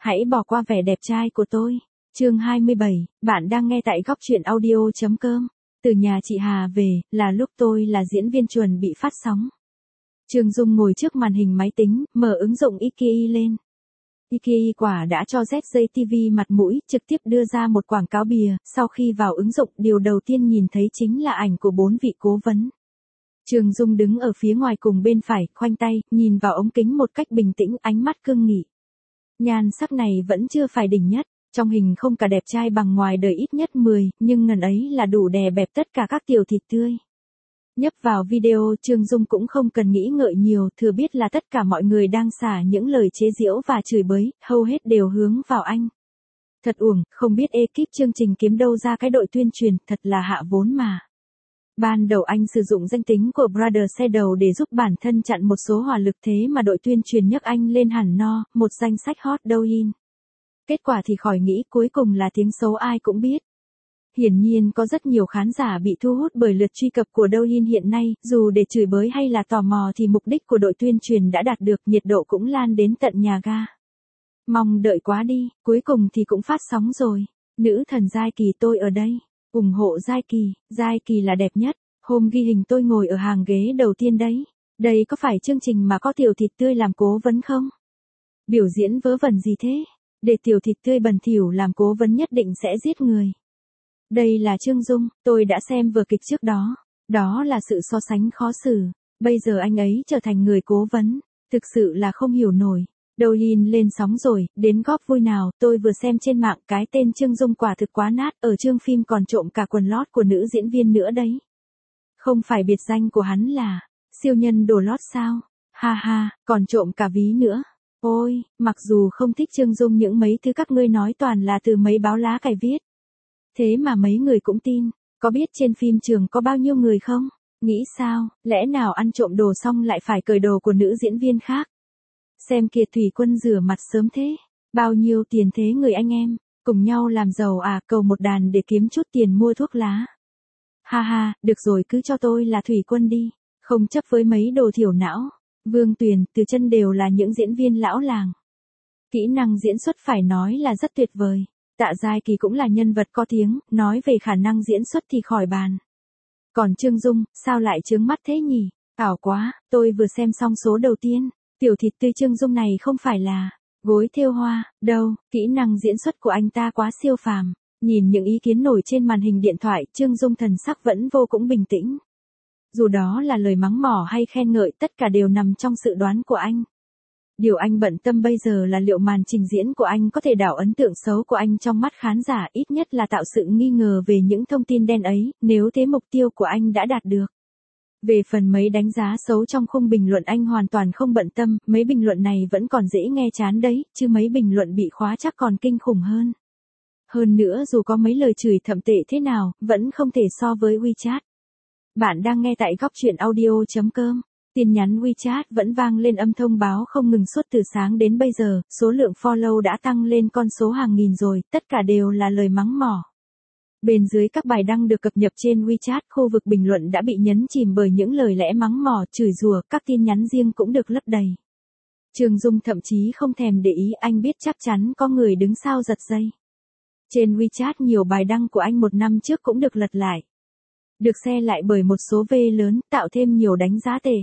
Hãy bỏ qua vẻ đẹp trai của tôi. Chương 27, bạn đang nghe tại góc truyện audio.com. Từ nhà chị Hà về, là lúc tôi là diễn viên chuẩn bị phát sóng. Trương Dung ngồi trước màn hình máy tính, mở ứng dụng Iki lên. Iki quả đã cho ZJ TV mặt mũi, trực tiếp đưa ra một quảng cáo bìa, sau khi vào ứng dụng, điều đầu tiên nhìn thấy chính là ảnh của 4 vị cố vấn. Trương Dung đứng ở phía ngoài cùng bên phải, khoanh tay, nhìn vào ống kính một cách bình tĩnh, ánh mắt cương nghị. Nhan sắc này vẫn chưa phải đỉnh nhất, trong hình không cả đẹp trai bằng ngoài đời ít nhất 10, nhưng ngần ấy là đủ đè bẹp tất cả các tiểu thịt tươi. Nhấp vào video, Trương Dung cũng không cần nghĩ ngợi nhiều, thừa biết là tất cả mọi người đang xả những lời chế giễu và chửi bới, hầu hết đều hướng vào anh. Thật uổng, không biết ekip chương trình kiếm đâu ra cái đội tuyên truyền, thật là hạ vốn mà. Ban đầu anh sử dụng danh tính của Brother Shadow để giúp bản thân chặn một số hỏa lực, thế mà đội tuyên truyền nhấc anh lên hẳn no, một danh sách hot Douyin. Kết quả thì khỏi nghĩ, cuối cùng là tiếng xấu ai cũng biết. Hiển nhiên có rất nhiều khán giả bị thu hút bởi lượt truy cập của Douyin hiện nay, dù để chửi bới hay là tò mò thì mục đích của đội tuyên truyền đã đạt được, nhiệt độ cũng lan đến tận nhà ga. Mong đợi quá đi, cuối cùng thì cũng phát sóng rồi. Nữ thần Giai Kỳ tôi ở đây. Ủng hộ Giai Kỳ là đẹp nhất. Hôm ghi hình tôi ngồi ở hàng ghế đầu tiên đấy. Đây có phải chương trình mà có tiểu thịt tươi làm cố vấn không? Biểu diễn vớ vẩn gì thế? Để tiểu thịt tươi bẩn thỉu làm cố vấn nhất định sẽ giết người. Đây là Trương Dung, tôi đã xem vở kịch trước đó. Đó là sự so sánh khó xử. Bây giờ anh ấy trở thành người cố vấn. Thực sự là không hiểu nổi. Douyin lên sóng rồi, đến góp vui nào, tôi vừa xem trên mạng cái tên Trương Dung quả thực quá nát, ở chương phim còn trộm cả quần lót của nữ diễn viên nữa đấy. Không phải biệt danh của hắn là siêu nhân đồ lót sao? Ha ha, còn trộm cả ví nữa. Ôi, mặc dù không thích Trương Dung những mấy thứ các ngươi nói toàn là từ mấy báo lá cải viết. Thế mà mấy người cũng tin, có biết trên phim trường có bao nhiêu người không? Nghĩ sao, lẽ nào ăn trộm đồ xong lại phải cởi đồ của nữ diễn viên khác? Xem kìa Thủy Quân rửa mặt sớm thế, bao nhiêu tiền thế người anh em, cùng nhau làm giàu à, cầu một đàn để kiếm chút tiền mua thuốc lá. Ha ha, được rồi cứ cho tôi là Thủy Quân đi, không chấp với mấy đồ thiểu não. Vương Tuyền, Từ Chân đều là những diễn viên lão làng. Kỹ năng diễn xuất phải nói là rất tuyệt vời. Tạ Giai Kỳ cũng là nhân vật có tiếng, nói về khả năng diễn xuất thì khỏi bàn. Còn Trương Dung, sao lại chướng mắt thế nhỉ? Ảo quá, tôi vừa xem xong số đầu tiên. Tiểu thịt tươi Trương Dung này không phải là gối thêu hoa, đâu, kỹ năng diễn xuất của anh ta quá siêu phàm. Nhìn những ý kiến nổi trên màn hình điện thoại, Trương Dung thần sắc vẫn vô cùng bình tĩnh. Dù đó là lời mắng mỏ hay khen ngợi, tất cả đều nằm trong sự đoán của anh. Điều anh bận tâm bây giờ là liệu màn trình diễn của anh có thể đảo ấn tượng xấu của anh trong mắt khán giả, ít nhất là tạo sự nghi ngờ về những thông tin đen ấy, nếu thế mục tiêu của anh đã đạt được. Về phần mấy đánh giá xấu trong khung bình luận anh hoàn toàn không bận tâm, mấy bình luận này vẫn còn dễ nghe chán đấy, chứ mấy bình luận bị khóa chắc còn kinh khủng hơn. Hơn nữa dù có mấy lời chửi thậm tệ thế nào, vẫn không thể so với WeChat. Bạn đang nghe tại góc truyện audio.com. Tin nhắn WeChat vẫn vang lên âm thông báo không ngừng suốt từ sáng đến bây giờ, số lượng follow đã tăng lên con số hàng nghìn rồi, tất cả đều là lời mắng mỏ. Bên dưới các bài đăng được cập nhật trên WeChat, khu vực bình luận đã bị nhấn chìm bởi những lời lẽ mắng mỏ, chửi rủa, các tin nhắn riêng cũng được lấp đầy. Trương Dung thậm chí không thèm để ý, anh biết chắc chắn có người đứng sau giật dây. Trên WeChat nhiều bài đăng của anh một năm trước cũng được lật lại. Được share lại bởi một số V lớn, tạo thêm nhiều đánh giá tệ.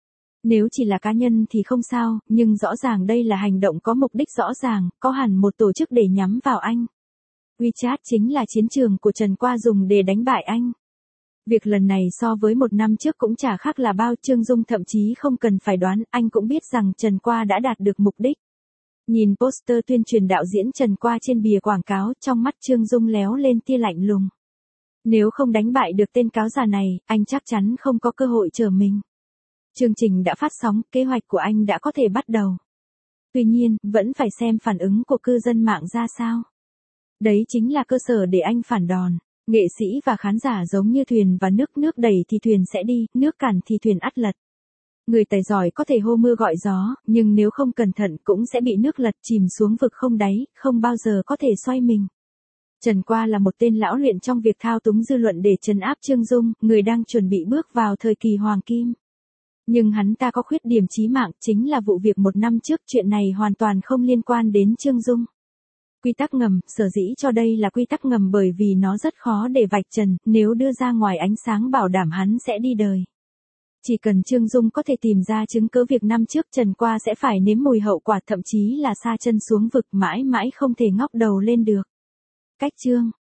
Nếu chỉ là cá nhân thì không sao, nhưng rõ ràng đây là hành động có mục đích rõ ràng, có hẳn một tổ chức để nhắm vào anh. WeChat chính là chiến trường của Trần Qua dùng để đánh bại anh. Việc lần này so với một năm trước cũng chả khác là bao, Trương Dung thậm chí không cần phải đoán, anh cũng biết rằng Trần Qua đã đạt được mục đích. Nhìn poster tuyên truyền đạo diễn Trần Qua trên bìa quảng cáo, trong mắt Trương Dung léo lên tia lạnh lùng. Nếu không đánh bại được tên cáo già này, anh chắc chắn không có cơ hội trở mình. Chương trình đã phát sóng, kế hoạch của anh đã có thể bắt đầu. Tuy nhiên, vẫn phải xem phản ứng của cư dân mạng ra sao. Đấy chính là cơ sở để anh phản đòn. Nghệ sĩ và khán giả giống như thuyền và nước đẩy thì thuyền sẽ đi, nước cản thì thuyền ắt lật. Người tài giỏi có thể hô mưa gọi gió, nhưng nếu không cẩn thận cũng sẽ bị nước lật chìm xuống vực không đáy, không bao giờ có thể xoay mình. Trần Qua là một tên lão luyện trong việc thao túng dư luận để trấn áp Trương Dung, người đang chuẩn bị bước vào thời kỳ hoàng kim. Nhưng hắn ta có khuyết điểm chí mạng, chính là vụ việc một năm trước, chuyện này hoàn toàn không liên quan đến Trương Dung. Quy tắc ngầm, sở dĩ cho đây là quy tắc ngầm bởi vì nó rất khó để vạch trần, nếu đưa ra ngoài ánh sáng bảo đảm hắn sẽ đi đời. Chỉ cần Trương Dung có thể tìm ra chứng cứ việc năm trước Trần Qua sẽ phải nếm mùi hậu quả, thậm chí là sa chân xuống vực, mãi mãi không thể ngóc đầu lên được. Cách chương